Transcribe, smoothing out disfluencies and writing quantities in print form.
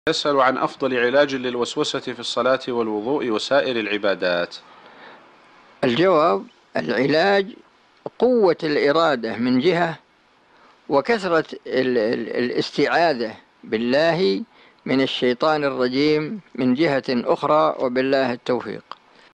يسأل عن أفضل علاج للوسوسة في الصلاة والوضوء وسائر العبادات. الجواب: العلاج قوة الإرادة من جهة، وكثرة الاستعاذة بالله من الشيطان الرجيم من جهة أخرى، وبالله التوفيق.